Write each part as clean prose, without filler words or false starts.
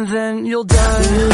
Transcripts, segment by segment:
and then you'll die.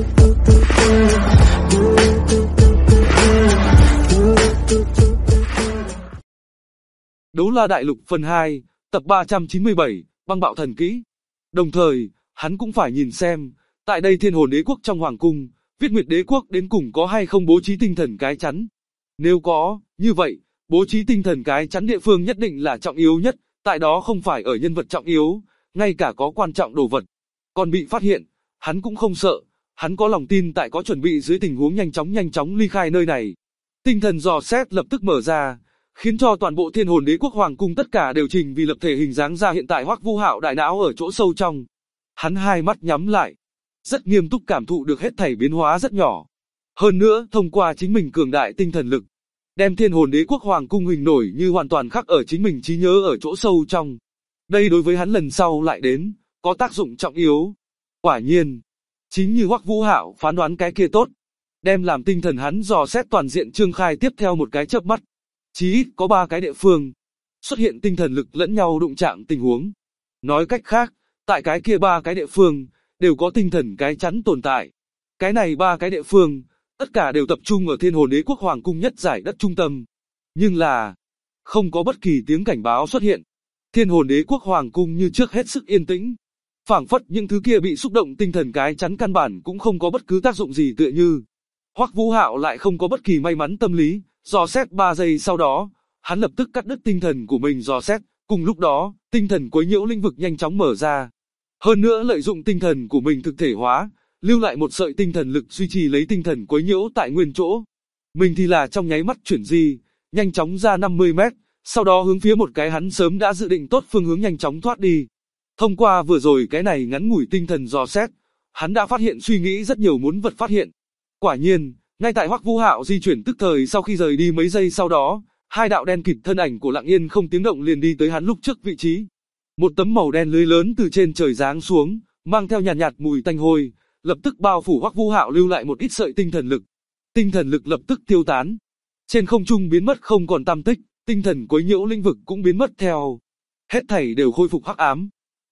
Đấu La Đại Lục phần 2, tập 397, băng bạo thần kỹ. Đồng thời, hắn cũng phải nhìn xem, tại đây Thiên Hồn Đế Quốc trong Hoàng Cung, Viết Nguyệt Đế Quốc đến cùng có hay không bố trí tinh thần cái chắn. Nếu có, như vậy, bố trí tinh thần cái chắn địa phương nhất định là trọng yếu nhất, tại đó không phải ở nhân vật trọng yếu, ngay cả có quan trọng đồ vật. Còn bị phát hiện, hắn cũng không sợ, hắn có lòng tin tại có chuẩn bị dưới tình huống nhanh chóng ly khai nơi này. Tinh thần dò xét lập tức mở ra, khiến cho toàn bộ Thiên Hồn Đế Quốc Hoàng Cung tất cả đều trình vì lập thể hình dáng ra hiện tại Hoắc Vũ Hạo đại não ở chỗ sâu trong. Hắn hai mắt nhắm lại, rất nghiêm túc cảm thụ được hết thảy biến hóa rất nhỏ. Hơn nữa, thông qua chính mình cường đại tinh thần lực, đem Thiên Hồn Đế Quốc Hoàng Cung hình nổi như hoàn toàn khắc ở chính mình trí nhớ ở chỗ sâu trong. Đây đối với hắn lần sau lại đến, có tác dụng trọng yếu. Quả nhiên, chính như Hoắc Vũ Hạo phán đoán cái kia tốt, đem làm tinh thần hắn dò xét toàn diện trương khai tiếp theo một cái chớp mắt. Chí ít có 3 cái địa phương xuất hiện tinh thần lực lẫn nhau đụng chạm tình huống. Nói cách khác, tại cái kia 3 cái địa phương đều có tinh thần cái chắn tồn tại. Cái này 3 cái địa phương, tất cả đều tập trung ở Thiên Hồn Đế Quốc Hoàng Cung nhất giải đất trung tâm. Nhưng là, không có bất kỳ tiếng cảnh báo xuất hiện. Thiên Hồn Đế Quốc Hoàng Cung như trước hết sức yên tĩnh. Phảng phất những thứ kia bị xúc động tinh thần cái chắn căn bản cũng không có bất cứ tác dụng gì tựa như. Hoắc Vũ Hạo lại không có bất kỳ may mắn tâm lý, dò xét 3 giây sau đó, hắn lập tức cắt đứt tinh thần của mình dò xét, cùng lúc đó, tinh thần quấy nhiễu lĩnh vực nhanh chóng mở ra. Hơn nữa lợi dụng tinh thần của mình thực thể hóa, lưu lại một sợi tinh thần lực duy trì lấy tinh thần quấy nhiễu tại nguyên chỗ. Mình thì là trong nháy mắt chuyển di, nhanh chóng ra 50 mét, sau đó hướng phía một cái hắn sớm đã dự định tốt phương hướng nhanh chóng thoát đi. Thông qua vừa rồi cái này ngắn ngủi tinh thần dò xét, hắn đã phát hiện suy nghĩ rất nhiều muốn vật phát hiện. Quả nhiên, ngay tại Hoắc Vũ Hạo di chuyển tức thời sau khi rời đi mấy giây sau đó, 2 đạo đen kịt thân ảnh của lặng yên không tiếng động liền đi tới hắn lúc trước vị trí. Một tấm màu đen lưới lớn từ trên trời giáng xuống, mang theo nhàn nhạt mùi tanh hôi, lập tức bao phủ Hoắc Vũ Hạo lưu lại một ít sợi tinh thần lực. Tinh thần lực lập tức tiêu tán, trên không trung biến mất không còn tăm tích, tinh thần quấy nhiễu lĩnh vực cũng biến mất theo. Hết thảy đều khôi phục hắc ám.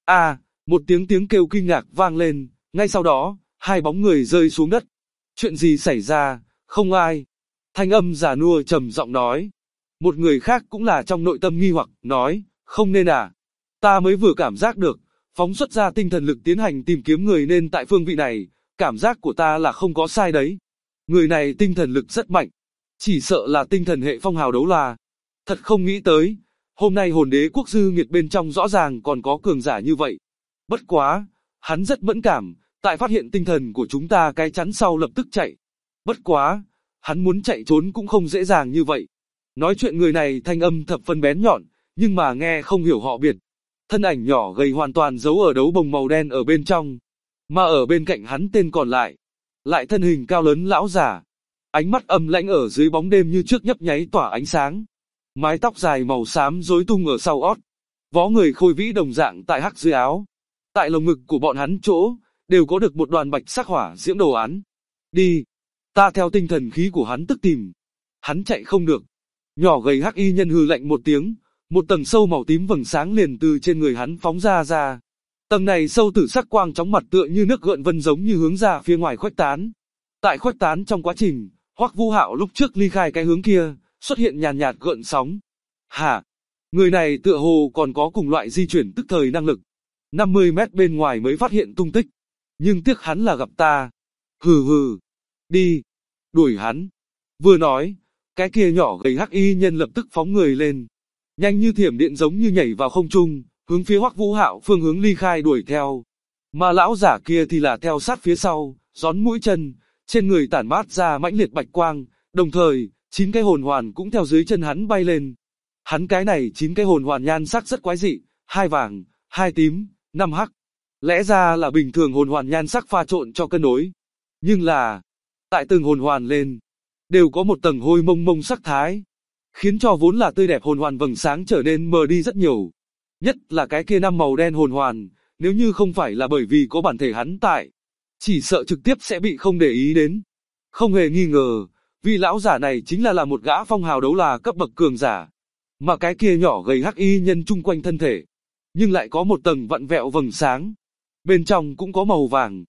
Một tiếng kêu kinh ngạc vang lên, ngay sau đó, 2 bóng người rơi xuống đất. Chuyện gì xảy ra, không ai. Thanh âm già nua trầm giọng nói. Một người khác cũng là trong nội tâm nghi hoặc, nói, không nên à. Ta mới vừa cảm giác được, phóng xuất ra tinh thần lực tiến hành tìm kiếm người nên tại phương vị này, cảm giác của ta là không có sai đấy. Người này tinh thần lực rất mạnh, chỉ sợ là tinh thần hệ phong hào đấu la. Thật không nghĩ tới, hôm nay Hồn Đế Quốc dư nghiệt bên trong rõ ràng còn có cường giả như vậy. Bất quá, hắn rất mẫn cảm, tại phát hiện tinh thần của chúng ta cái chắn sau lập tức chạy. Bất quá, hắn muốn chạy trốn cũng không dễ dàng như vậy. Nói chuyện người này thanh âm thập phân bén nhọn, nhưng mà nghe không hiểu họ biệt. Thân ảnh nhỏ gầy hoàn toàn giấu ở đấu bồng màu đen ở bên trong. Mà ở bên cạnh hắn tên còn lại, lại thân hình cao lớn lão giả. Ánh mắt âm lãnh ở dưới bóng đêm như trước nhấp nháy tỏa ánh sáng. Mái tóc dài màu xám rối tung ở sau ót. Vó người khôi vĩ đồng dạng tại hắc dưới áo. Tại lồng ngực của bọn hắn chỗ, đều có được một đoàn bạch sắc hỏa diễm đồ án. Đi, ta theo tinh thần khí của hắn tức tìm. Hắn chạy không được. Nhỏ gầy hắc y nhân hừ lạnh một tiếng, một tầng sâu màu tím vầng sáng liền từ trên người hắn phóng ra. Tầng này sâu tử sắc quang chóng mặt tựa như nước gợn vân giống như hướng ra phía ngoài khuếch tán. Tại khuếch tán trong quá trình, Hoắc Vũ Hạo lúc trước ly khai cái hướng kia, xuất hiện nhàn nhạt gợn sóng. Hả? Người này tựa hồ còn có cùng loại di chuyển tức thời năng lực. 50 mét bên ngoài mới phát hiện tung tích. Nhưng tiếc hắn là gặp ta. Hừ. Đi. Đuổi hắn. Vừa nói, cái kia nhỏ gầy hắc y nhân lập tức phóng người lên. Nhanh như thiểm điện giống như nhảy vào không trung, hướng phía Hoắc Vũ Hạo phương hướng ly khai đuổi theo. Mà lão giả kia thì là theo sát phía sau, gión mũi chân, trên người tản mát ra mãnh liệt bạch quang, đồng thời, 9 cái hồn hoàn cũng theo dưới chân hắn bay lên. Hắn cái này 9 cái hồn hoàn nhan sắc rất quái dị, 2 vàng, 2 tím, 5 hắc. Lẽ ra là bình thường hồn hoàn nhan sắc pha trộn cho cân đối. Nhưng là, tại từng hồn hoàn lên, đều có một tầng hôi mông sắc thái, khiến cho vốn là tươi đẹp hồn hoàn vầng sáng trở nên mờ đi rất nhiều. Nhất là cái kia 5 màu đen hồn hoàn, nếu như không phải là bởi vì có bản thể hắn tại, chỉ sợ trực tiếp sẽ bị không để ý đến. Không hề nghi ngờ, vị lão giả này chính là một gã phong hào đấu la cấp bậc cường giả. Mà cái kia nhỏ gầy hắc y nhân chung quanh thân thể, nhưng lại có một tầng vặn vẹo vầng sáng. Bên trong cũng có màu vàng,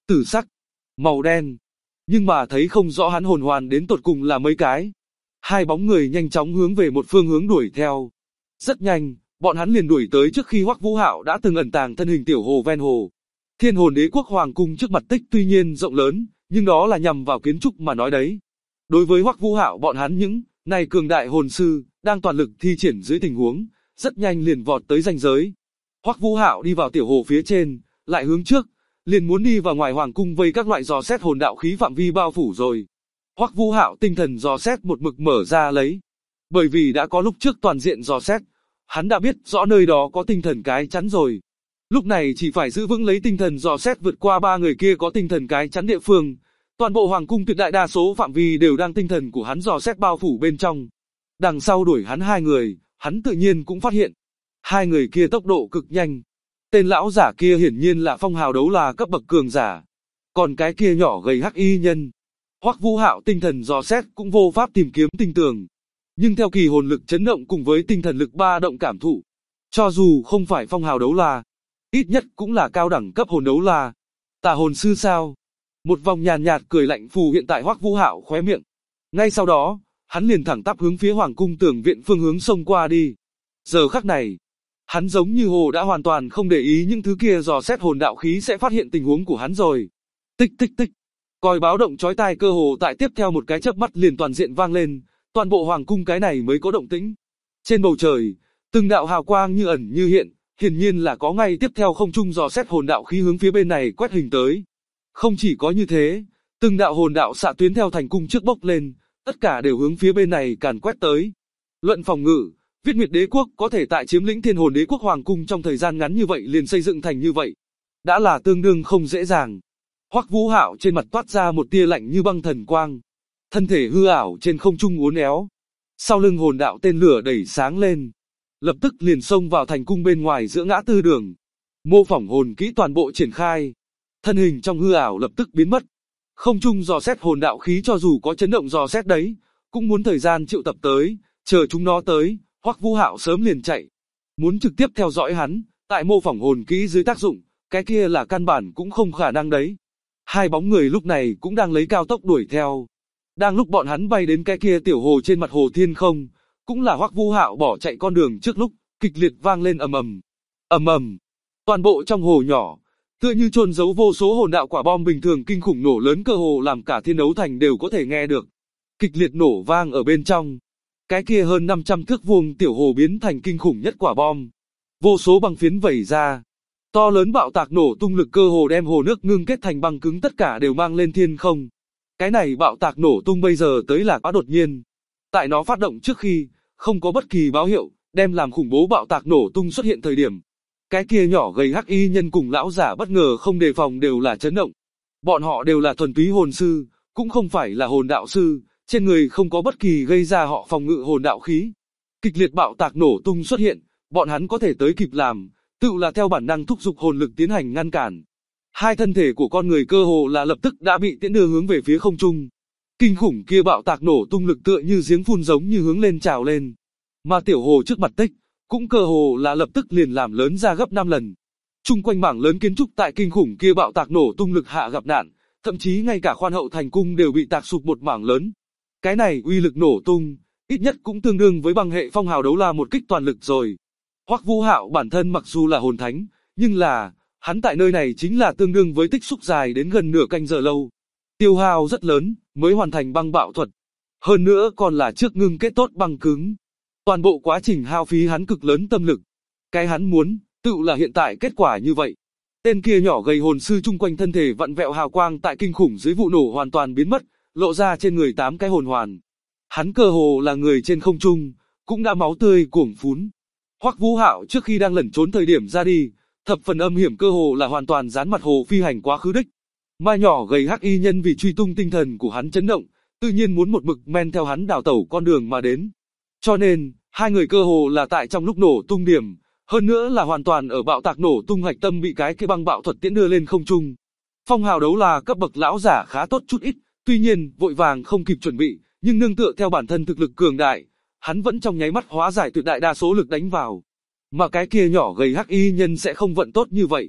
tử sắc, màu đen. Nhưng mà thấy không rõ hắn hồn hoàn đến tột cùng là mấy cái. Hai bóng người nhanh chóng hướng về một phương hướng đuổi theo. Rất nhanh, bọn hắn liền đuổi tới trước khi Hoắc Vũ Hạo đã từng ẩn tàng thân hình tiểu hồ ven hồ. Thiên Hồn Đế Quốc Hoàng cung trước mặt tích tuy nhiên rộng lớn, nhưng đó là nhằm vào kiến trúc mà nói đấy. Đối với Hoắc Vũ Hạo bọn hắn những này cường đại hồn sư đang toàn lực thi triển dưới tình huống, rất nhanh liền vọt tới ranh giới. Hoắc Vũ Hạo đi vào tiểu hồ phía trên, lại hướng trước, liền muốn đi vào ngoài hoàng cung vây các loại dò xét hồn đạo khí phạm vi bao phủ rồi. Hoắc Vũ Hạo tinh thần dò xét một mực mở ra lấy, bởi vì đã có lúc trước toàn diện dò xét, hắn đã biết rõ nơi đó có tinh thần cái chắn rồi. Lúc này chỉ phải giữ vững lấy tinh thần dò xét vượt qua ba người kia có tinh thần cái chắn địa phương. Toàn bộ hoàng cung tuyệt đại đa số phạm vi đều đang tinh thần của hắn dò xét bao phủ bên trong. Đằng sau đuổi hắn hai người, hắn tự nhiên cũng phát hiện. Hai người kia tốc độ cực nhanh. Tên lão giả kia hiển nhiên là phong hào đấu la cấp bậc cường giả. Còn cái kia nhỏ gầy hắc y nhân. Hoắc Vũ Hạo tinh thần dò xét cũng vô pháp tìm kiếm tinh tường. Nhưng theo kỳ hồn lực chấn động cùng với tinh thần lực ba động cảm thụ. Cho dù không phải phong hào đấu la, ít nhất cũng là cao đẳng cấp hồn đấu la. Tà hồn sư sao? Một vòng nhàn nhạt cười lạnh phù hiện tại Hoắc Vũ Hạo khóe miệng. Ngay sau đó, hắn liền thẳng tắp hướng phía hoàng cung tường viện phương hướng xông qua đi. Giờ khắc này, hắn giống như hồ đã hoàn toàn không để ý những thứ kia dò xét hồn đạo khí sẽ phát hiện tình huống của hắn rồi. Tích tích tích. Còi báo động chói tai cơ hồ tại tiếp theo một cái chớp mắt liền toàn diện vang lên, toàn bộ hoàng cung cái này mới có động tĩnh. Trên bầu trời, từng đạo hào quang như ẩn như hiện, hiển nhiên là có ngay tiếp theo không trung dò xét hồn đạo khí hướng phía bên này quét hình tới. Không chỉ có như thế, từng đạo hồn đạo xạ tuyến theo thành cung trước bốc lên, tất cả đều hướng phía bên này càn quét tới. Luận phòng ngự, Viết Nguyệt Đế Quốc có thể tại chiếm lĩnh Thiên Hồn Đế Quốc Hoàng cung trong thời gian ngắn như vậy liền xây dựng thành như vậy, đã là tương đương không dễ dàng. Hoắc Vũ Hạo trên mặt toát ra một tia lạnh như băng thần quang, thân thể hư ảo trên không trung uốn éo, sau lưng hồn đạo tên lửa đẩy sáng lên, lập tức liền xông vào thành cung bên ngoài giữa ngã tư đường. Mô phỏng hồn kỹ toàn bộ triển khai, thân hình trong hư ảo lập tức biến mất. Không trung dò xét hồn đạo khí cho dù có chấn động dò xét đấy, cũng muốn thời gian triệu tập tới, chờ chúng nó tới, Hoắc Vũ Hạo sớm liền chạy. Muốn trực tiếp theo dõi hắn, tại mô phỏng hồn kỹ dưới tác dụng, cái kia là căn bản cũng không khả năng đấy. Hai bóng người lúc này cũng đang lấy cao tốc đuổi theo. Đang lúc bọn hắn bay đến cái kia tiểu hồ trên mặt hồ thiên không, cũng là Hoắc Vũ Hạo bỏ chạy con đường trước lúc, kịch liệt vang lên ầm ầm. Ầm ầm. Toàn bộ trong hồ nhỏ, tựa như chôn giấu vô số hồn đạo quả bom bình thường kinh khủng nổ lớn cơ hồ làm cả thiên đấu thành đều có thể nghe được. Kịch liệt nổ vang ở bên trong. Cái kia hơn 500 thước vuông tiểu hồ biến thành kinh khủng nhất quả bom. Vô số băng phiến vẩy ra. To lớn bạo tạc nổ tung lực cơ hồ đem hồ nước ngưng kết thành băng cứng tất cả đều mang lên thiên không. Cái này bạo tạc nổ tung bây giờ tới là quá đột nhiên. Tại nó phát động trước khi, không có bất kỳ báo hiệu, đem làm khủng bố bạo tạc nổ tung xuất hiện thời điểm. Cái kia nhỏ gầy hắc y nhân cùng lão giả bất ngờ không đề phòng đều là chấn động. Bọn họ đều là thuần túy hồn sư, cũng không phải là hồn đạo sư, trên người không có bất kỳ gây ra họ phòng ngự hồn đạo khí. Kịch liệt bạo tạc nổ tung xuất hiện, bọn hắn có thể tới kịp làm, tự là theo bản năng thúc giục hồn lực tiến hành ngăn cản. Hai thân thể của con người cơ hồ là lập tức đã bị tiễn đưa hướng về phía không trung. Kinh khủng kia bạo tạc nổ tung lực tựa như giếng phun giống như hướng lên trào lên. Mà tiểu hồ trước mặt tích, cũng cơ hồ là lập tức liền làm lớn ra gấp 5 lần. Trung quanh mảng lớn kiến trúc tại kinh khủng kia bạo tạc nổ tung lực hạ gặp nạn, thậm chí ngay cả khoan hậu thành cung đều bị tạc sụp một mảng lớn. Cái này uy lực nổ tung, ít nhất cũng tương đương với băng hệ phong hào đấu la một kích toàn lực rồi. Hoắc Vũ Hạo bản thân mặc dù là hồn thánh, nhưng là, hắn tại nơi này chính là tương đương với tích xúc dài đến gần nửa canh giờ lâu. Tiêu hao rất lớn, mới hoàn thành băng bạo thuật. Hơn nữa còn là trước ngưng kết tốt băng cứng. Toàn bộ quá trình hao phí hắn cực lớn tâm lực. Cái hắn muốn, tự là hiện tại kết quả như vậy. Tên kia nhỏ gầy hồn sư chung quanh thân thể vặn vẹo hào quang tại kinh khủng dưới vụ nổ hoàn toàn biến mất, lộ ra trên người 8 cái hồn hoàn. Hắn cơ hồ là người trên không trung, cũng đã máu tươi cuồng phún. Hoắc Vũ Hạo trước khi đang lẩn trốn thời điểm ra đi, thập phần âm hiểm cơ hồ là hoàn toàn dán mặt hồ phi hành quá khứ đích. Mà nhỏ gầy hắc y nhân vì truy tung tinh thần của hắn chấn động, tự nhiên muốn một mực men theo hắn đào tẩu con đường mà đến. Cho nên, hai người cơ hồ là tại trong lúc nổ tung điểm, hơn nữa là hoàn toàn ở bạo tạc nổ tung hạch tâm bị cái băng bạo thuật tiễn đưa lên không trung. Phong hào đấu là cấp bậc lão giả khá tốt chút ít, tuy nhiên vội vàng không kịp chuẩn bị, nhưng nương tựa theo bản thân thực lực cường đại, hắn vẫn trong nháy mắt hóa giải tuyệt đại đa số lực đánh vào. Mà cái kia nhỏ gầy hắc y nhân sẽ không vận tốt như vậy.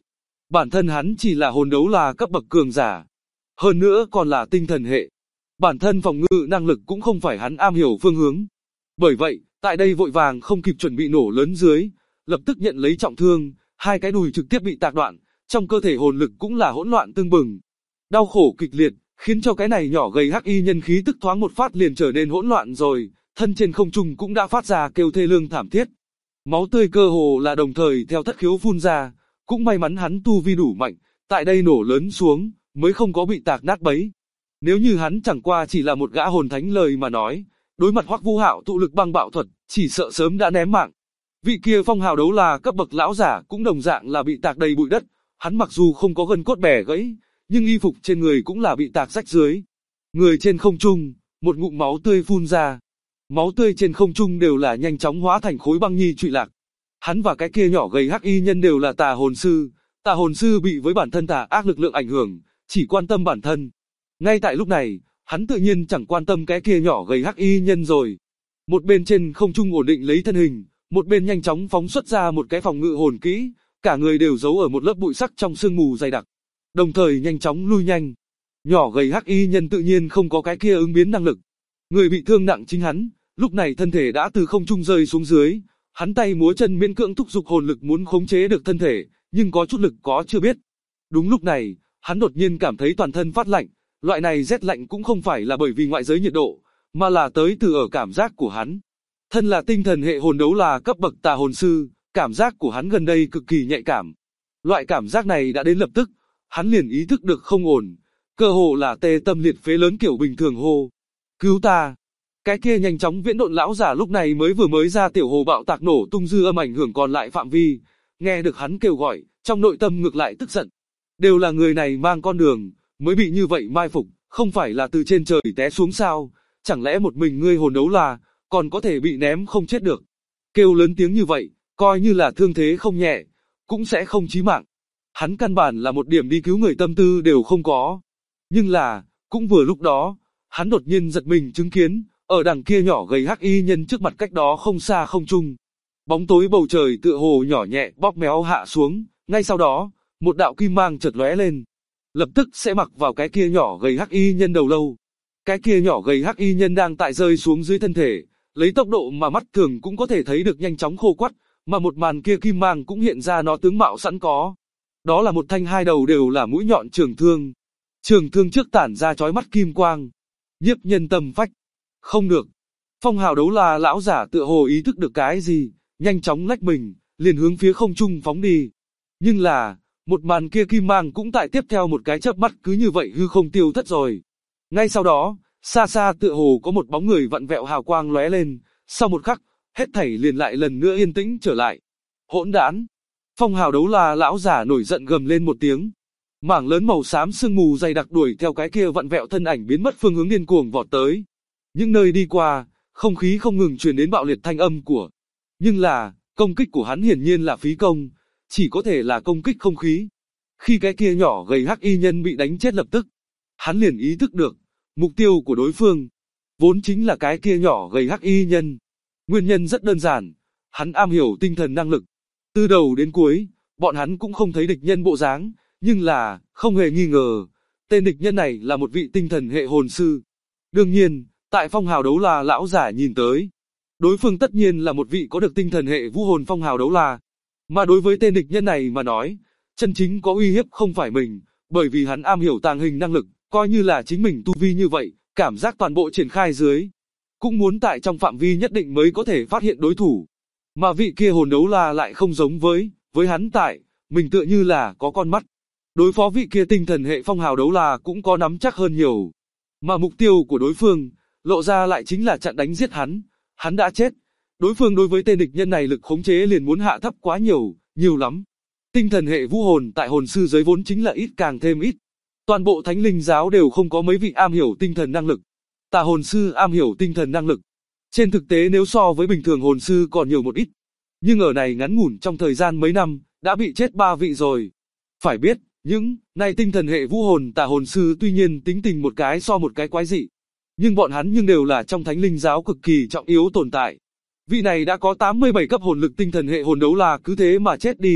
Bản thân hắn chỉ là hồn đấu la cấp bậc cường giả, hơn nữa còn là tinh thần hệ. Bản thân phòng ngự năng lực cũng không phải hắn am hiểu phương hướng. Bởi vậy, tại đây vội vàng không kịp chuẩn bị nổ lớn dưới, lập tức nhận lấy trọng thương, hai cái đùi trực tiếp bị tạc đoạn, trong cơ thể hồn lực cũng là hỗn loạn tưng bừng. Đau khổ kịch liệt, khiến cho cái này nhỏ gầy hắc y nhân khí tức thoáng một phát liền trở nên hỗn loạn rồi, thân trên không trung cũng đã phát ra kêu thê lương thảm thiết. Máu tươi cơ hồ là đồng thời theo thất khiếu phun ra, cũng may mắn hắn tu vi đủ mạnh, tại đây nổ lớn xuống, mới không có bị tạc nát bấy. Nếu như hắn chẳng qua chỉ là một gã hồn thánh lời mà nói, đối mặt Hoắc Vũ Hạo tụ lực băng bạo thuật, chỉ sợ sớm đã ném mạng. Vị kia phong hào đấu la cấp bậc lão giả cũng đồng dạng là bị tạc đầy bụi đất, hắn mặc dù không có gân cốt bẻ gãy, nhưng y phục trên người cũng là bị tạc rách dưới. Người trên không trung, một ngụm máu tươi phun ra. Máu tươi trên không trung đều là nhanh chóng hóa thành khối băng nhi trụy lạc. Hắn và cái kia nhỏ gầy hắc y nhân đều là tà hồn sư. Tà hồn sư bị với bản thân tà ác lực lượng ảnh hưởng, chỉ quan tâm bản thân. Ngay tại lúc này, hắn tự nhiên chẳng quan tâm cái kia nhỏ gầy hắc y nhân rồi. Một bên trên không trung ổn định lấy thân hình, một bên nhanh chóng phóng xuất ra một cái phòng ngự hồn kỹ, cả người đều giấu ở một lớp bụi sắc trong sương mù dày đặc, đồng thời nhanh chóng lui nhanh. Nhỏ gầy hắc y nhân tự nhiên không có cái kia ứng biến năng lực. Người bị thương nặng chính hắn, lúc này thân thể đã từ không trung rơi xuống dưới, hắn tay múa chân miễn cưỡng thúc giục hồn lực muốn khống chế được thân thể, nhưng có chút lực có chưa biết. Đúng lúc này, hắn đột nhiên cảm thấy toàn thân phát lạnh, loại này rét lạnh cũng không phải là bởi vì ngoại giới nhiệt độ, mà là tới từ ở cảm giác của hắn. Thân là tinh thần hệ hồn đấu la cấp bậc tà hồn sư, cảm giác của hắn gần đây cực kỳ nhạy cảm. Loại cảm giác này đã đến lập tức, hắn liền ý thức được không ổn, cơ hồ là tê tâm liệt phế lớn kiểu bình thường hô. Cứu ta! Cái kia nhanh chóng viễn độn lão giả lúc này vừa mới ra tiểu hồ bạo tạc nổ tung dư âm ảnh hưởng còn lại phạm vi, nghe được hắn kêu gọi, trong nội tâm ngược lại tức giận. Đều là người này mang con đường, mới bị như vậy mai phục, không phải là từ trên trời té xuống sao, chẳng lẽ một mình ngươi hồn đấu la, còn có thể bị ném không chết được. Kêu lớn tiếng như vậy, coi như là thương thế không nhẹ, cũng sẽ không chí mạng. Hắn căn bản là một điểm đi cứu người tâm tư đều không có. Nhưng là, cũng vừa lúc đó, hắn đột nhiên giật mình chứng kiến, ở đằng kia nhỏ gầy hắc y nhân trước mặt cách đó không xa không trung. Bóng tối bầu trời tựa hồ nhỏ nhẹ bóp méo hạ xuống, ngay sau đó, một đạo kim mang chợt lóe lên. Lập tức sẽ mặc vào cái kia nhỏ gầy hắc y nhân đầu lâu. Cái kia nhỏ gầy hắc y nhân đang tại rơi xuống dưới thân thể, lấy tốc độ mà mắt thường cũng có thể thấy được nhanh chóng khô quắt, mà một màn kia kim mang cũng hiện ra nó tướng mạo sẵn có. Đó là một thanh hai đầu đều là mũi nhọn trường thương. Trường thương trước tản ra chói mắt kim quang, nhiếp nhân tâm phách. Không được. Phong hào đấu la lão giả tựa hồ ý thức được cái gì, nhanh chóng lách mình, liền hướng phía không trung phóng đi. Nhưng là, một màn kia kim mang cũng tại tiếp theo một cái chớp mắt cứ như vậy hư không tiêu thất rồi. Ngay sau đó, xa xa tựa hồ có một bóng người vặn vẹo hào quang lóe lên, sau một khắc, hết thảy liền lại lần nữa yên tĩnh trở lại. Hỗn đản! Phong hào đấu la lão giả nổi giận gầm lên một tiếng. Mảng lớn màu xám sương mù dày đặc đuổi theo cái kia vặn vẹo thân ảnh biến mất phương hướng điên cuồng vọt tới. Những nơi đi qua, không khí không ngừng truyền đến bạo liệt thanh âm của. Nhưng là, công kích của hắn hiển nhiên là phí công, chỉ có thể là công kích không khí. Khi cái kia nhỏ gầy hắc y nhân bị đánh chết lập tức, hắn liền ý thức được, mục tiêu của đối phương, vốn chính là cái kia nhỏ gầy hắc y nhân. Nguyên nhân rất đơn giản, hắn am hiểu tinh thần năng lực. Từ đầu đến cuối, bọn hắn cũng không thấy địch nhân bộ dáng, nhưng là, không hề nghi ngờ, tên địch nhân này là một vị tinh thần hệ hồn sư. Đương nhiên, tại phong hào đấu la lão giả nhìn tới, đối phương tất nhiên là một vị có được tinh thần hệ vũ hồn phong hào đấu la. Mà đối với tên địch nhân này mà nói, chân chính có uy hiếp không phải mình, bởi vì hắn am hiểu tàng hình năng lực, coi như là chính mình tu vi như vậy, cảm giác toàn bộ triển khai dưới. Cũng muốn tại trong phạm vi nhất định mới có thể phát hiện đối thủ. Mà vị kia hồn đấu la lại không giống với hắn tại, mình tựa như là có con mắt. Đối phó vị kia tinh thần hệ phong hào đấu la cũng có nắm chắc hơn nhiều. Mà mục tiêu của đối phương, lộ ra lại chính là chặn đánh giết hắn đã chết. Đối phương đối với tên địch nhân này lực khống chế liền muốn hạ thấp quá nhiều lắm. Tinh thần hệ vũ hồn tại hồn sư giới vốn chính là ít càng thêm ít. Toàn bộ thánh linh giáo đều không có mấy vị am hiểu tinh thần năng lực. Tà hồn sư am hiểu tinh thần năng lực. Trên thực tế nếu so với bình thường hồn sư còn nhiều một ít. Nhưng ở này ngắn ngủn trong thời gian mấy năm, đã bị chết 3 vị rồi. Phải biết, những này tinh thần hệ vũ hồn tà hồn sư tuy nhiên tính tình một cái so một cái quái dị. Nhưng bọn hắn đều là trong thánh linh giáo cực kỳ trọng yếu tồn tại. Vị này đã có 87 cấp hồn lực tinh thần hệ hồn đấu la cứ thế mà chết đi,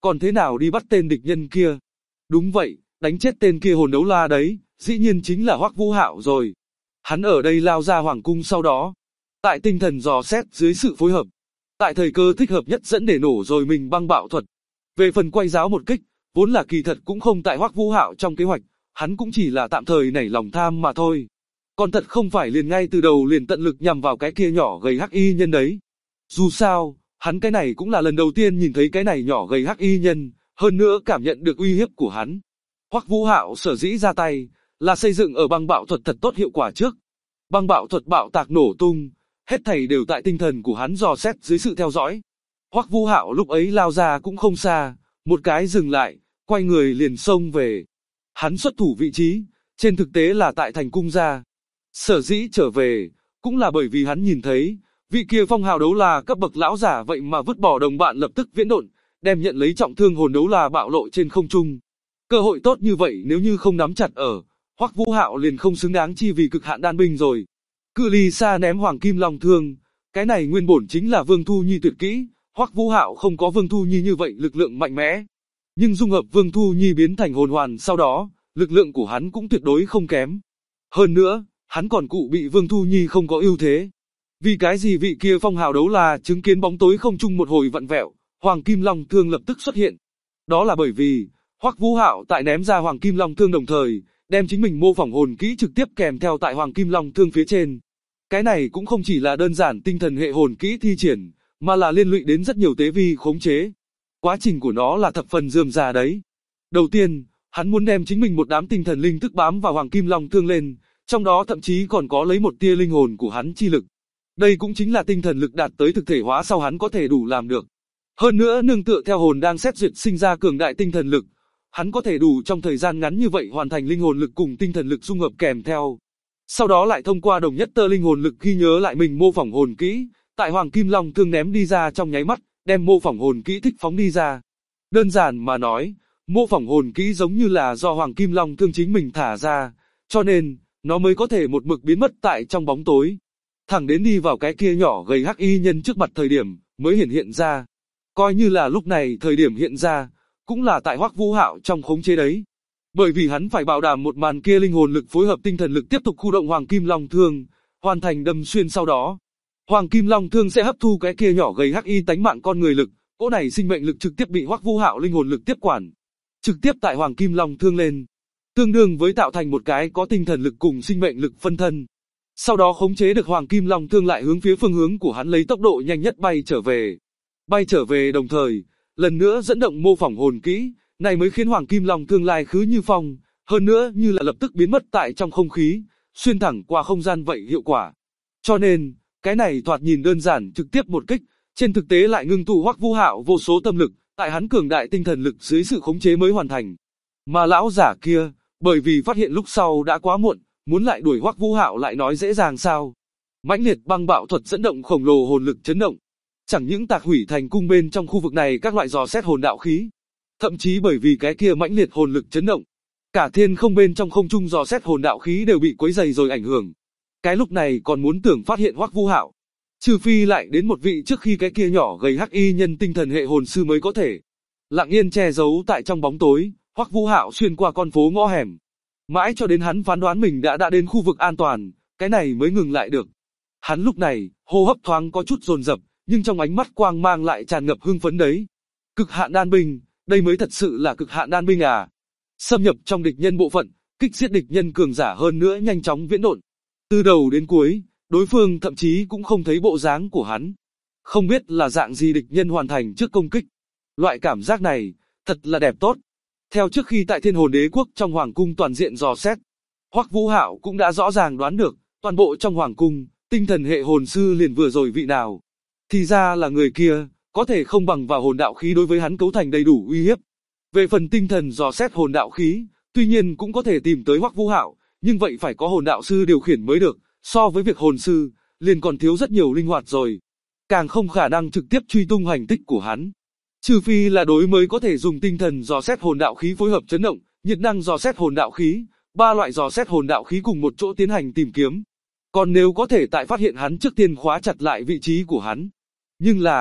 còn thế nào đi bắt tên địch nhân kia? Đúng vậy, đánh chết tên kia hồn đấu la đấy, dĩ nhiên chính là Hoắc Vũ Hạo rồi. Hắn ở đây lao ra hoàng cung sau đó, tại tinh thần dò xét dưới sự phối hợp, tại thời cơ thích hợp nhất dẫn để nổ rồi mình băng bạo thuật. Về phần quay giáo một kích, vốn là kỳ thật cũng không tại Hoắc Vũ Hạo trong kế hoạch, hắn cũng chỉ là tạm thời nảy lòng tham mà thôi. Còn thật không phải liền ngay từ đầu liền tận lực nhằm vào cái kia nhỏ gầy hắc y nhân đấy. Dù sao, hắn cái này cũng là lần đầu tiên nhìn thấy cái này nhỏ gầy hắc y nhân, hơn nữa cảm nhận được uy hiếp của hắn. Hoắc Vũ Hạo sở dĩ ra tay, là xây dựng ở băng bạo thuật thật tốt hiệu quả trước. Băng bạo thuật bạo tạc nổ tung, hết thảy đều tại tinh thần của hắn dò xét dưới sự theo dõi. Hoắc Vũ Hạo lúc ấy lao ra cũng không xa, một cái dừng lại, quay người liền xông về. Hắn xuất thủ vị trí, trên thực tế là tại thành cung gia. Sở dĩ trở về, cũng là bởi vì hắn nhìn thấy, vị kia phong hào đấu la cấp bậc lão giả vậy mà vứt bỏ đồng bạn lập tức viễn độn, đem nhận lấy trọng thương hồn đấu la bạo lộ trên không trung. Cơ hội tốt như vậy nếu như không nắm chặt ở, Hoắc Vũ Hạo liền không xứng đáng chi vì cực hạn đan binh rồi. Cự ly xa ném hoàng kim long thương, cái này nguyên bổn chính là Vương Thu Nhi tuyệt kỹ, Hoắc Vũ Hạo không có Vương Thu Nhi như vậy lực lượng mạnh mẽ. Nhưng dung hợp Vương Thu Nhi biến thành hồn hoàn sau đó, lực lượng của hắn cũng tuyệt đối không kém. Hơn nữa, hắn còn cụ bị Vương Thu Nhi không có ưu thế. Vì cái gì vị kia phong hào đấu la chứng kiến bóng tối không trung một hồi vặn vẹo, hoàng kim long thương lập tức xuất hiện. Đó là bởi vì, Hoắc Vũ Hạo tại ném ra hoàng kim long thương đồng thời, đem chính mình mô phỏng hồn kỹ trực tiếp kèm theo tại hoàng kim long thương phía trên. Cái này cũng không chỉ là đơn giản tinh thần hệ hồn kỹ thi triển, mà là liên lụy đến rất nhiều tế vi khống chế. Quá trình của nó là thập phần rườm rà đấy. Đầu tiên, hắn muốn đem chính mình một đám tinh thần linh thức bám vào hoàng kim long thương lên, trong đó thậm chí còn có lấy một tia linh hồn của hắn chi lực. Đây cũng chính là tinh thần lực đạt tới thực thể hóa sau hắn có thể đủ làm được. Hơn nữa nương tựa theo hồn đang xét duyệt sinh ra cường đại tinh thần lực, hắn có thể đủ trong thời gian ngắn như vậy hoàn thành linh hồn lực cùng tinh thần lực dung hợp kèm theo. Sau đó lại thông qua đồng nhất tơ linh hồn lực ghi nhớ lại mình mô phỏng hồn kỹ, tại hoàng kim long thương ném đi ra trong nháy mắt, đem mô phỏng hồn kỹ thích phóng đi ra. Đơn giản mà nói, mô phỏng hồn kỹ giống như là do hoàng kim long thương chính mình thả ra, cho nên, nó mới có thể một mực biến mất tại trong bóng tối. Thẳng đến đi vào cái kia nhỏ gầy hắc y nhân trước mặt thời điểm, mới hiện ra. Coi như là lúc này thời điểm hiện ra, cũng là tại Hoắc Vũ Hạo trong khống chế đấy. Bởi vì hắn phải bảo đảm một màn kia linh hồn lực phối hợp tinh thần lực tiếp tục khu động hoàng kim long thương, hoàn thành đâm xuyên sau đó. Hoàng kim long thương sẽ hấp thu cái kia nhỏ gầy hắc y tánh mạng con người lực, cỗ này sinh mệnh lực trực tiếp bị Hoắc Vũ Hạo linh hồn lực tiếp quản, trực tiếp tại hoàng kim long thương lên, tương đương với tạo thành một cái có tinh thần lực cùng sinh mệnh lực phân thân. Sau đó khống chế được hoàng kim long thương lại hướng phía phương hướng của hắn lấy tốc độ nhanh nhất bay trở về. Bay trở về đồng thời, lần nữa dẫn động mô phỏng hồn kỹ, này mới khiến hoàng kim long thương lai khứ như phong, hơn nữa như là lập tức biến mất tại trong không khí, xuyên thẳng qua không gian vậy hiệu quả. Cho nên, cái này thoạt nhìn đơn giản trực tiếp một kích, trên thực tế lại ngưng tụ Hoắc Vũ Hạo vô số tâm lực, tại hắn cường đại tinh thần lực dưới sự khống chế mới hoàn thành. Mà lão giả kia, bởi vì phát hiện lúc sau đã quá muộn, muốn lại đuổi Hoắc Vũ Hạo lại nói dễ dàng sao? Mãnh liệt băng bạo thuật dẫn động khổng lồ hồn lực chấn động, chẳng những tạc hủy thành cung bên trong khu vực này các loại dò xét hồn đạo khí, thậm chí bởi vì cái kia mãnh liệt hồn lực chấn động, cả thiên không bên trong không trung dò xét hồn đạo khí đều bị quấy dày rồi ảnh hưởng. Cái lúc này còn muốn tưởng phát hiện Hoắc Vũ Hạo, trừ phi lại đến một vị trước khi cái kia nhỏ gầy hắc y nhân tinh thần hệ hồn sư mới có thể. Lặng yên che giấu tại trong bóng tối, Hoắc Vũ Hạo xuyên qua con phố ngõ hẻm, mãi cho đến hắn phán đoán mình đã đến khu vực an toàn, cái này mới ngừng lại được. Hắn lúc này, hô hấp thoáng có chút dồn dập, nhưng trong ánh mắt quang mang lại tràn ngập hưng phấn đấy. Cực hạn đan binh, đây mới thật sự là cực hạn đan binh à. Xâm nhập trong địch nhân bộ phận, kích giết địch nhân cường giả hơn nữa nhanh chóng viễn độn. Từ đầu đến cuối, đối phương thậm chí cũng không thấy bộ dáng của hắn. Không biết là dạng gì địch nhân hoàn thành trước công kích. Loại cảm giác này, thật là đẹp tốt. Theo trước khi tại Thiên Hồn Đế Quốc trong Hoàng Cung toàn diện dò xét, Hoắc Vũ Hạo cũng đã rõ ràng đoán được, toàn bộ trong Hoàng Cung, tinh thần hệ hồn sư liền vừa rồi vị nào. Thì ra là người kia, có thể không bằng vào hồn đạo khí đối với hắn cấu thành đầy đủ uy hiếp. Về phần tinh thần dò xét hồn đạo khí, tuy nhiên cũng có thể tìm tới Hoắc Vũ Hạo, nhưng vậy phải có hồn đạo sư điều khiển mới được, so với việc hồn sư, liền còn thiếu rất nhiều linh hoạt rồi. Càng không khả năng trực tiếp truy tung hành tích của hắn. Trừ phi là đối mới có thể dùng tinh thần dò xét hồn đạo khí phối hợp chấn động, nhiệt năng dò xét hồn đạo khí, ba loại dò xét hồn đạo khí cùng một chỗ tiến hành tìm kiếm. Còn nếu có thể tại phát hiện hắn trước tiên khóa chặt lại vị trí của hắn. Nhưng là,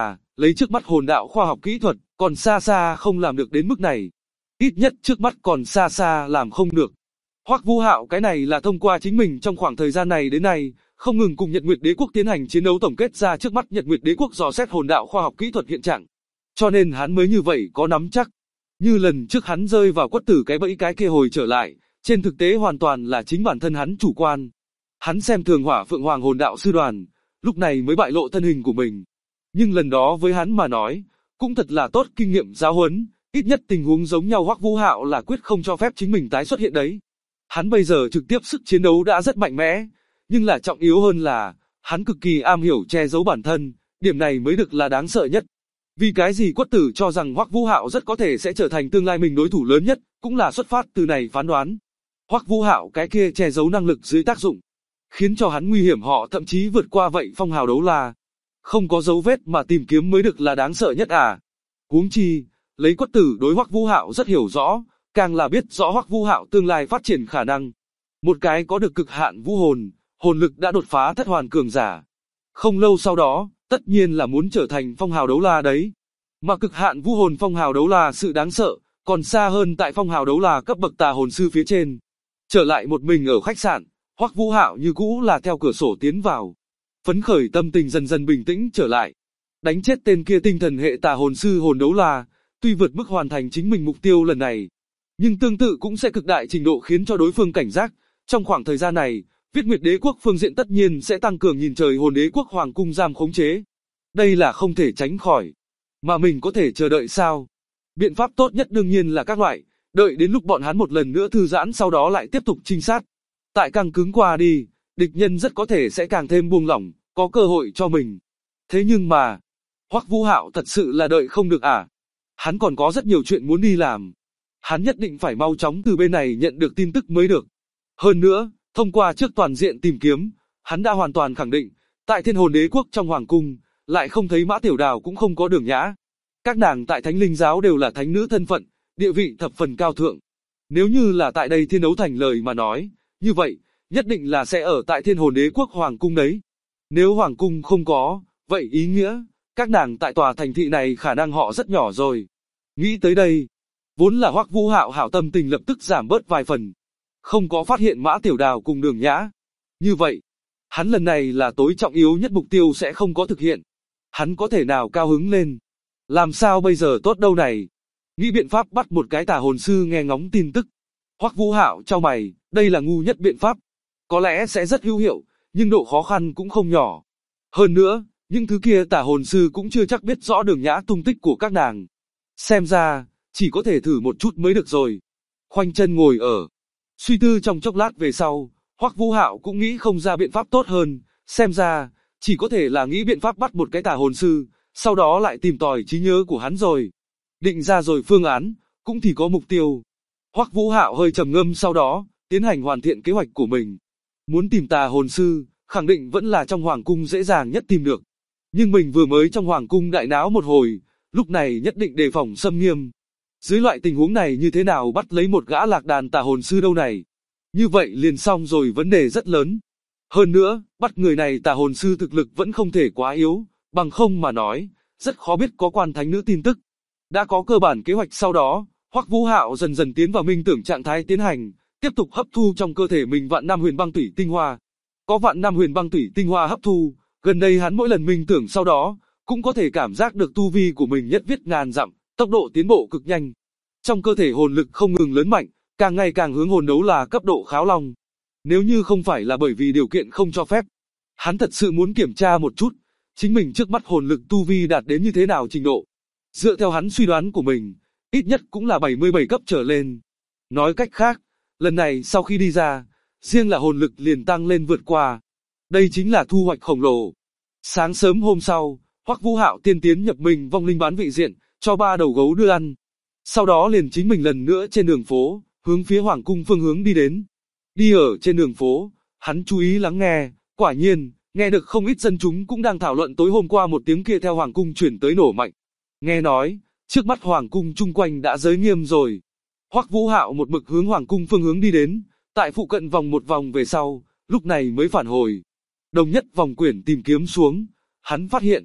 lấy trước mắt hồn đạo khoa học kỹ thuật, còn xa xa không làm được đến mức này. Ít nhất trước mắt còn xa xa làm không được. Hoắc Vũ Hạo cái này là thông qua chính mình trong khoảng thời gian này đến nay, không ngừng cùng Nhật Nguyệt Đế quốc tiến hành chiến đấu tổng kết ra trước mắt Nhật Nguyệt Đế quốc dò xét hồn đạo khoa học kỹ thuật hiện trạng. Cho nên hắn mới như vậy có nắm chắc. Như lần trước hắn rơi vào quất tử cái bẫy cái kia hồi trở lại, trên thực tế hoàn toàn là chính bản thân hắn chủ quan. Hắn xem thường Hỏa Phượng Hoàng hồn đạo sư đoàn, lúc này mới bại lộ thân hình của mình. Nhưng lần đó với hắn mà nói, cũng thật là tốt kinh nghiệm giáo huấn, ít nhất tình huống giống nhau Hoắc Vũ Hạo là quyết không cho phép chính mình tái xuất hiện đấy. Hắn bây giờ trực tiếp sức chiến đấu đã rất mạnh mẽ, nhưng là trọng yếu hơn là, hắn cực kỳ am hiểu che giấu bản thân, điểm này mới được là đáng sợ nhất. Vì cái gì Quất Tử cho rằng Hoắc Vũ Hạo rất có thể sẽ trở thành tương lai mình đối thủ lớn nhất, cũng là xuất phát từ này phán đoán. Hoắc Vũ Hạo cái kia che giấu năng lực dưới tác dụng, khiến cho hắn nguy hiểm họ thậm chí vượt qua vậy phong hào đấu la. Không có dấu vết mà tìm kiếm mới được là đáng sợ nhất à. Huống chi, lấy Quất Tử đối Hoắc Vũ Hạo rất hiểu rõ, càng là biết rõ Hoắc Vũ Hạo tương lai phát triển khả năng. Một cái có được cực hạn vũ hồn, hồn lực đã đột phá thất hoàn cường giả. Không lâu sau đó, tất nhiên là muốn trở thành phong hào đấu la đấy. Mà cực hạn vũ hồn phong hào đấu la sự đáng sợ, còn xa hơn tại phong hào đấu la cấp bậc tà hồn sư phía trên. Trở lại một mình ở khách sạn, Hoắc Vũ Hạo như cũ là theo cửa sổ tiến vào. Phấn khởi tâm tình dần dần bình tĩnh trở lại. Đánh chết tên kia tinh thần hệ tà hồn sư hồn đấu la, tuy vượt mức hoàn thành chính mình mục tiêu lần này, nhưng tương tự cũng sẽ cực đại trình độ khiến cho đối phương cảnh giác. Trong khoảng thời gian này, Viết Nguyệt Đế quốc phương diện tất nhiên sẽ tăng cường nhìn trời hồn đế quốc hoàng cung giam khống chế. Đây là không thể tránh khỏi. Mà mình có thể chờ đợi sao? Biện pháp tốt nhất đương nhiên là các loại, đợi đến lúc bọn hắn một lần nữa thư giãn sau đó lại tiếp tục trinh sát. Tại căng cứng qua đi, địch nhân rất có thể sẽ càng thêm buông lỏng, có cơ hội cho mình. Thế nhưng mà, Hoắc Vũ Hạo thật sự là đợi không được à? Hắn còn có rất nhiều chuyện muốn đi làm. Hắn nhất định phải mau chóng từ bên này nhận được tin tức mới được. Hơn nữa, thông qua trước toàn diện tìm kiếm, hắn đã hoàn toàn khẳng định, tại Thiên Hồn Đế quốc trong hoàng cung, lại không thấy Mã Tiểu Đào cũng không có Đường Nhã. Các nàng tại Thánh Linh giáo đều là thánh nữ thân phận, địa vị thập phần cao thượng. Nếu như là tại đây Thiên Đấu Thành lời mà nói, như vậy, nhất định là sẽ ở tại Thiên Hồn Đế quốc hoàng cung đấy. Nếu hoàng cung không có, vậy ý nghĩa, các nàng tại tòa thành thị này khả năng họ rất nhỏ rồi. Nghĩ tới đây, vốn là Hoắc Vũ Hạo hảo tâm tình lập tức giảm bớt vài phần. Không có phát hiện Mã Tiểu Đào cùng Đường Nhã. Như vậy, hắn lần này là tối trọng yếu nhất mục tiêu sẽ không có thực hiện. Hắn có thể nào cao hứng lên? Làm sao bây giờ tốt đâu này? Nghĩ biện pháp bắt một cái tà hồn sư nghe ngóng tin tức. Hoắc Vũ Hạo chau mày, đây là ngu nhất biện pháp. Có lẽ sẽ rất hữu hiệu, nhưng độ khó khăn cũng không nhỏ. Hơn nữa, những thứ kia tà hồn sư cũng chưa chắc biết rõ Đường Nhã tung tích của các nàng. Xem ra, chỉ có thể thử một chút mới được rồi. Khoanh chân ngồi ở. Suy tư trong chốc lát về sau, Hoắc Vũ Hạo cũng nghĩ không ra biện pháp tốt hơn. Xem ra, chỉ có thể là nghĩ biện pháp bắt một cái tà hồn sư, sau đó lại tìm tòi trí nhớ của hắn rồi. Định ra rồi phương án, cũng thì có mục tiêu. Hoắc Vũ Hạo hơi trầm ngâm sau đó, tiến hành hoàn thiện kế hoạch của mình. Muốn tìm tà hồn sư, khẳng định vẫn là trong hoàng cung dễ dàng nhất tìm được. Nhưng mình vừa mới trong hoàng cung đại náo một hồi, lúc này nhất định đề phòng xâm nghiêm. Dưới loại tình huống này như thế nào bắt lấy một gã lạc đàn tà hồn sư đâu này? Như vậy liền xong rồi, vấn đề rất lớn. Hơn nữa, bắt người này tà hồn sư thực lực vẫn không thể quá yếu, bằng không mà nói, rất khó biết có quan thánh nữ tin tức. Đã có cơ bản kế hoạch sau đó, Hoắc Vũ Hạo dần dần tiến vào minh tưởng trạng thái tiến hành, tiếp tục hấp thu trong cơ thể mình vạn năm huyền băng tủy tinh hoa. Có vạn năm huyền băng tủy tinh hoa hấp thu, gần đây hắn mỗi lần minh tưởng sau đó, cũng có thể cảm giác được tu vi của mình nhất viết ngàn dặm, tốc độ tiến bộ cực nhanh. Trong cơ thể hồn lực không ngừng lớn mạnh, càng ngày càng hướng hồn đấu là cấp độ kháo long. Nếu như không phải là bởi vì điều kiện không cho phép, hắn thật sự muốn kiểm tra một chút, chính mình trước mắt hồn lực tu vi đạt đến như thế nào trình độ. Dựa theo hắn suy đoán của mình, ít nhất cũng là 77 cấp trở lên. Nói cách khác, lần này sau khi đi ra, riêng là hồn lực liền tăng lên vượt qua. Đây chính là thu hoạch khổng lồ. Sáng sớm hôm sau, Hoắc Vũ Hạo tiên tiến nhập mình vong linh bán vị diện, cho 3 đầu gấu đưa ăn. Sau đó liền chính mình lần nữa trên đường phố, hướng phía hoàng cung phương hướng đi đến. Đi ở trên đường phố, hắn chú ý lắng nghe, quả nhiên, nghe được không ít dân chúng cũng đang thảo luận tối hôm qua một tiếng kia theo hoàng cung chuyển tới nổ mạnh. Nghe nói, trước mắt hoàng cung chung quanh đã giới nghiêm rồi. Hoắc Vũ Hạo một mực hướng hoàng cung phương hướng đi đến, tại phụ cận vòng một vòng về sau, lúc này mới phản hồi. Đồng nhất vòng quyển tìm kiếm xuống, hắn phát hiện,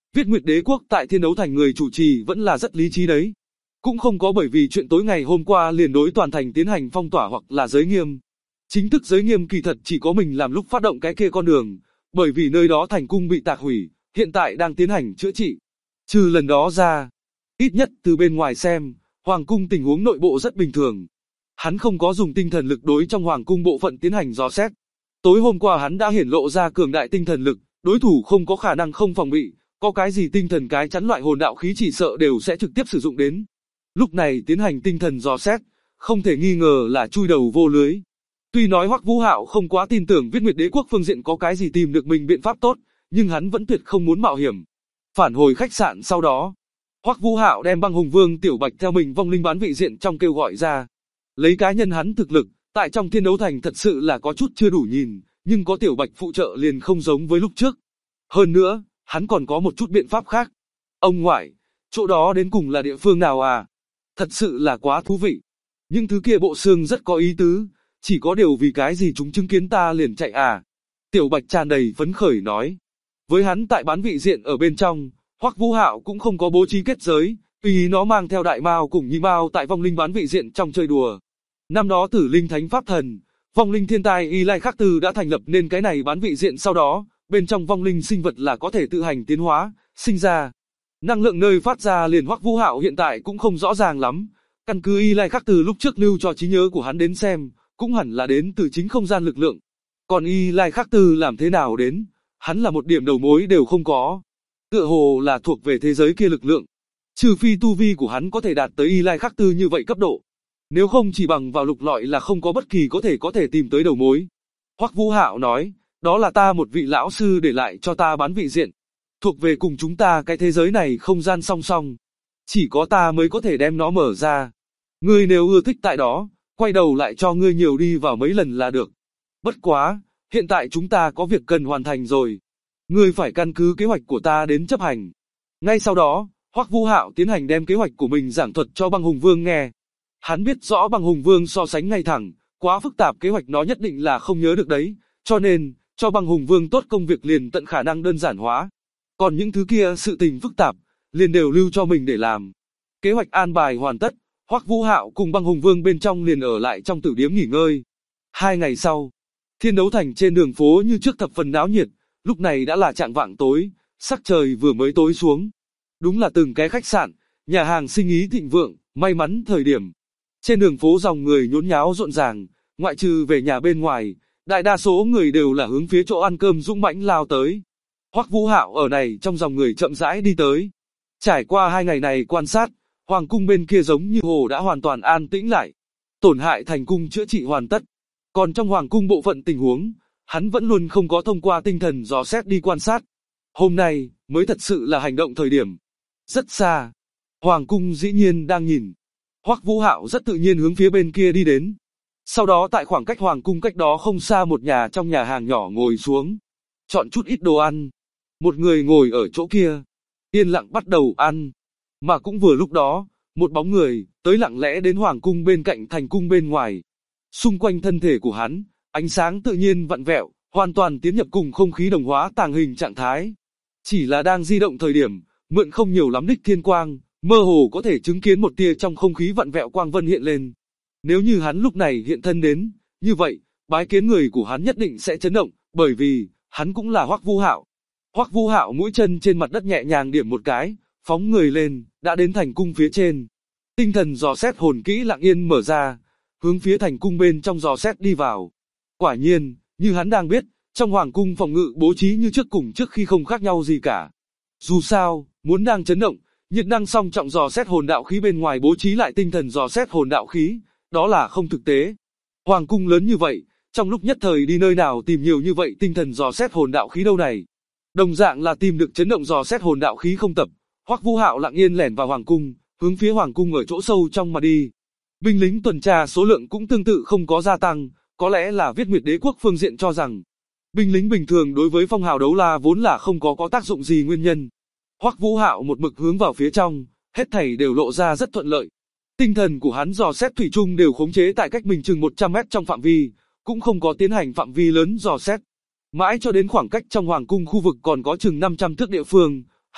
Viết Nguyệt Đế Quốc tại Thiên Đấu Thành người chủ trì vẫn là rất lý trí đấy. Cũng không có bởi vì chuyện tối ngày hôm qua liền đối toàn thành tiến hành phong tỏa hoặc là giới nghiêm. Chính thức giới nghiêm kỳ thật chỉ có mình làm lúc phát động cái kia con đường, bởi vì nơi đó thành cung bị tạc hủy, hiện tại đang tiến hành chữa trị. Trừ lần đó ra, ít nhất từ bên ngoài xem, Hoàng cung tình huống nội bộ rất bình thường. Hắn không có dùng tinh thần lực đối trong Hoàng cung bộ phận tiến hành dò xét. Tối hôm qua hắn đã hiển lộ ra cường đại tinh thần lực, đối thủ không có khả năng không phòng bị, có cái gì tinh thần cái chắn loại hồn đạo khí chỉ sợ đều sẽ trực tiếp sử dụng đến. Lúc này tiến hành tinh thần dò xét, không thể nghi ngờ là chui đầu vô lưới. Tuy nói Hoắc Vũ Hạo không quá tin tưởng Viết Nguyệt Đế Quốc phương diện có cái gì tìm được mình biện pháp tốt, nhưng hắn vẫn tuyệt không muốn mạo hiểm. Phản hồi khách sạn sau đó, Hoắc Vũ Hạo đem Băng Hùng Vương Tiểu Bạch theo mình vong linh bán vị diện trong kêu gọi ra. Lấy cá nhân hắn thực lực, tại trong Thiên Đấu Thành thật sự là có chút chưa đủ nhìn, nhưng có Tiểu Bạch phụ trợ liền không giống với lúc trước. Hơn nữa, hắn còn có một chút biện pháp khác. Ông ngoại, chỗ đó đến cùng là địa phương nào à? Thật sự là quá thú vị. Những thứ kia bộ xương rất có ý tứ, chỉ có điều vì cái gì chúng chứng kiến ta liền chạy à? Tiểu Bạch tràn đầy phấn khởi nói. Với hắn tại bán vị diện ở bên trong, Hoắc Vũ Hạo cũng không có bố trí kết giới, tùy nó mang theo Đại Mao cùng Nhi Mao tại vong linh bán vị diện trong chơi đùa. Năm đó Tử Linh Thánh Pháp Thần, vong linh thiên tai Y Lai Khắc Tư đã thành lập nên cái này bán vị diện sau đó, bên trong vong linh sinh vật là có thể tự hành tiến hóa, sinh ra. Năng lượng nơi phát ra liền Hoắc Vũ Hạo hiện tại cũng không rõ ràng lắm, căn cứ Y Lai Khắc Tư lúc trước lưu cho trí nhớ của hắn đến xem, cũng hẳn là đến từ chính không gian lực lượng. Còn Y Lai Khắc Tư làm thế nào đến, hắn là một điểm đầu mối đều không có. Tựa hồ là thuộc về thế giới kia lực lượng. Trừ phi tu vi của hắn có thể đạt tới Y Lai Khắc Tư như vậy cấp độ. Nếu không chỉ bằng vào lục lọi là không có bất kỳ có thể tìm tới đầu mối. Hoắc Vũ Hạo nói, đó là ta một vị lão sư để lại cho ta bán vị diện. Thuộc về cùng chúng ta cái thế giới này không gian song song. Chỉ có ta mới có thể đem nó mở ra. Ngươi nếu ưa thích tại đó, quay đầu lại cho ngươi nhiều đi vào mấy lần là được. Bất quá, hiện tại chúng ta có việc cần hoàn thành rồi. Ngươi phải căn cứ kế hoạch của ta đến chấp hành. Ngay sau đó, Hoắc Vũ Hạo tiến hành đem kế hoạch của mình giảng thuật cho Băng Hùng Vương nghe. Hắn biết rõ Băng Hùng Vương so sánh ngay thẳng, quá phức tạp kế hoạch nó nhất định là không nhớ được đấy, cho nên, cho Băng Hùng Vương tốt công việc liền tận khả năng đơn giản hóa. Còn những thứ kia sự tình phức tạp, liền đều lưu cho mình để làm. Kế hoạch an bài hoàn tất, Hoắc Vũ Hạo cùng Băng Hùng Vương bên trong liền ở lại trong tử điếm nghỉ ngơi. 2 ngày sau, Thiên Đấu Thành trên đường phố như trước thập phần náo nhiệt, lúc này đã là chạng vạng tối, sắc trời vừa mới tối xuống. Đúng là từng cái khách sạn, nhà hàng sinh ý thịnh vượng, may mắn thời điểm. Trên đường phố dòng người nhốn nháo rộn ràng, ngoại trừ về nhà bên ngoài, đại đa số người đều là hướng phía chỗ ăn cơm dũng mãnh lao tới. Hoắc Vũ Hạo ở này trong dòng người chậm rãi đi tới. Trải qua 2 ngày này quan sát, Hoàng cung bên kia giống như hồ đã hoàn toàn an tĩnh lại. Tổn hại thành cung chữa trị hoàn tất. Còn trong Hoàng cung bộ phận tình huống, hắn vẫn luôn không có thông qua tinh thần dò xét đi quan sát. Hôm nay, mới thật sự là hành động thời điểm. Rất xa, Hoàng cung dĩ nhiên đang nhìn. Hoắc Vũ Hạo rất tự nhiên hướng phía bên kia đi đến. Sau đó tại khoảng cách Hoàng cung cách đó không xa một nhà trong nhà hàng nhỏ ngồi xuống. Chọn chút ít đồ ăn. Một người ngồi ở chỗ kia, yên lặng bắt đầu ăn. Mà cũng vừa lúc đó, một bóng người, tới lặng lẽ đến Hoàng cung bên cạnh thành cung bên ngoài. Xung quanh thân thể của hắn, ánh sáng tự nhiên vặn vẹo, hoàn toàn tiến nhập cùng không khí đồng hóa tàng hình trạng thái. Chỉ là đang di động thời điểm, mượn không nhiều lắm đích thiên quang, mơ hồ có thể chứng kiến một tia trong không khí vặn vẹo quang vân hiện lên. Nếu như hắn lúc này hiện thân đến, như vậy, bái kiến người của hắn nhất định sẽ chấn động, bởi vì, hắn cũng là Hoắc Vũ Hạo. Hoắc Vũ Hạo mũi chân trên mặt đất nhẹ nhàng điểm một cái, phóng người lên, đã đến thành cung phía trên. Tinh thần dò xét hồn kỹ lặng yên mở ra, hướng phía thành cung bên trong dò xét đi vào. Quả nhiên, như hắn đang biết, trong hoàng cung phòng ngự bố trí như trước cùng trước khi không khác nhau gì cả. Dù sao, muốn đang chấn động, nhiệt năng song trọng dò xét hồn đạo khí bên ngoài bố trí lại tinh thần dò xét hồn đạo khí, đó là không thực tế. Hoàng cung lớn như vậy, trong lúc nhất thời đi nơi nào tìm nhiều như vậy tinh thần dò xét hồn đạo khí đâu này. Đồng dạng là tìm được chấn động dò xét hồn đạo khí không tập, Hoắc Vũ Hạo lặng yên lẻn vào hoàng cung, hướng phía hoàng cung ở chỗ sâu trong mà đi. Binh lính tuần tra số lượng cũng tương tự không có gia tăng, có lẽ là Viết Nguyệt Đế Quốc phương diện cho rằng binh lính bình thường đối với phong hào đấu la vốn là không có tác dụng gì nguyên nhân. Hoắc Vũ Hạo một mực hướng vào phía trong, hết thảy đều lộ ra rất thuận lợi. Tinh thần của hắn dò xét thủy chung đều khống chế tại cách mình chừng 100 mét trong phạm vi, cũng không có tiến hành phạm vi lớn dò xét. Mãi cho đến khoảng cách trong hoàng cung khu vực còn có chừng 500 thước địa phương,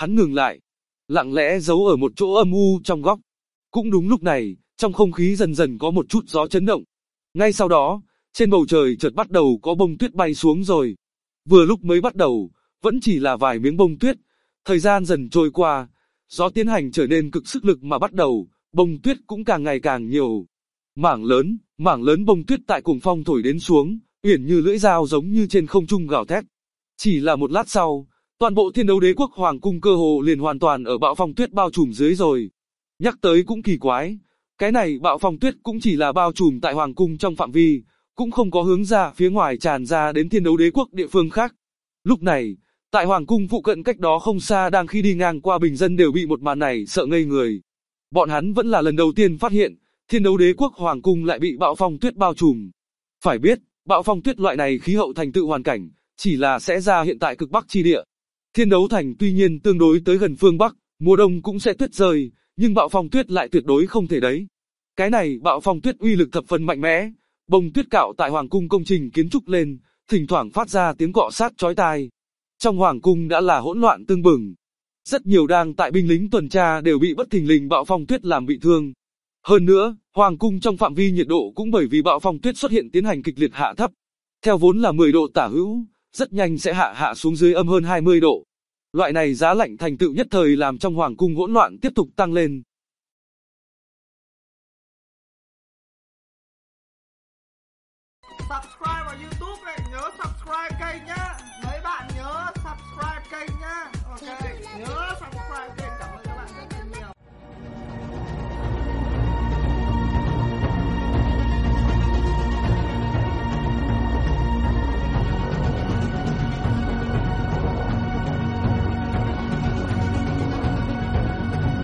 Hắn ngừng lại, lặng lẽ giấu ở một chỗ âm u trong góc. Cũng đúng lúc này, trong không khí dần dần có một chút gió chấn động. Ngay sau đó, trên bầu trời chợt bắt đầu có bông tuyết bay xuống rồi. Vừa lúc mới bắt đầu, vẫn chỉ là vài miếng bông tuyết. Thời gian dần trôi qua, gió tiến hành trở nên cực sức lực mà bắt đầu, bông tuyết cũng càng ngày càng nhiều. Mảng lớn bông tuyết tại cuồng phong thổi đến xuống, uyển như lưỡi dao giống như trên không trung gào thét. Chỉ là một lát sau, toàn bộ Thiên Đấu Đế quốc hoàng cung cơ hồ liền hoàn toàn ở bạo phong tuyết bao trùm dưới rồi. Nhắc tới cũng kỳ quái, cái này bạo phong tuyết cũng chỉ là bao trùm tại hoàng cung trong phạm vi, cũng không có hướng ra phía ngoài tràn ra đến Thiên Đấu Đế quốc địa phương khác. Lúc này, tại hoàng cung phụ cận cách đó không xa đang khi đi ngang qua bình dân đều bị một màn này sợ ngây người. Bọn hắn vẫn là lần đầu tiên phát hiện, Thiên Đấu Đế quốc hoàng cung lại bị bạo phong tuyết bao trùm. Phải biết, bạo phong tuyết loại này khí hậu thành tựu hoàn cảnh, chỉ là sẽ ra hiện tại cực bắc chi địa. Thiên Đấu Thành tuy nhiên tương đối tới gần phương Bắc, mùa đông cũng sẽ tuyết rơi, nhưng bạo phong tuyết lại tuyệt đối không thể đấy. Cái này bạo phong tuyết uy lực thập phần mạnh mẽ, bông tuyết cạo tại hoàng cung công trình kiến trúc lên, thỉnh thoảng phát ra tiếng cọ sát chói tai. Trong hoàng cung đã là hỗn loạn tưng bừng. Rất nhiều đang tại binh lính tuần tra đều bị bất thình lình bạo phong tuyết làm bị thương. Hơn nữa, hoàng cung trong phạm vi nhiệt độ cũng bởi vì bạo phong tuyết xuất hiện tiến hành kịch liệt hạ thấp. Theo vốn là 10 độ tả hữu, rất nhanh sẽ hạ xuống dưới âm hơn 20 độ. Loại này giá lạnh thành tựu nhất thời làm trong hoàng cung hỗn loạn tiếp tục tăng lên.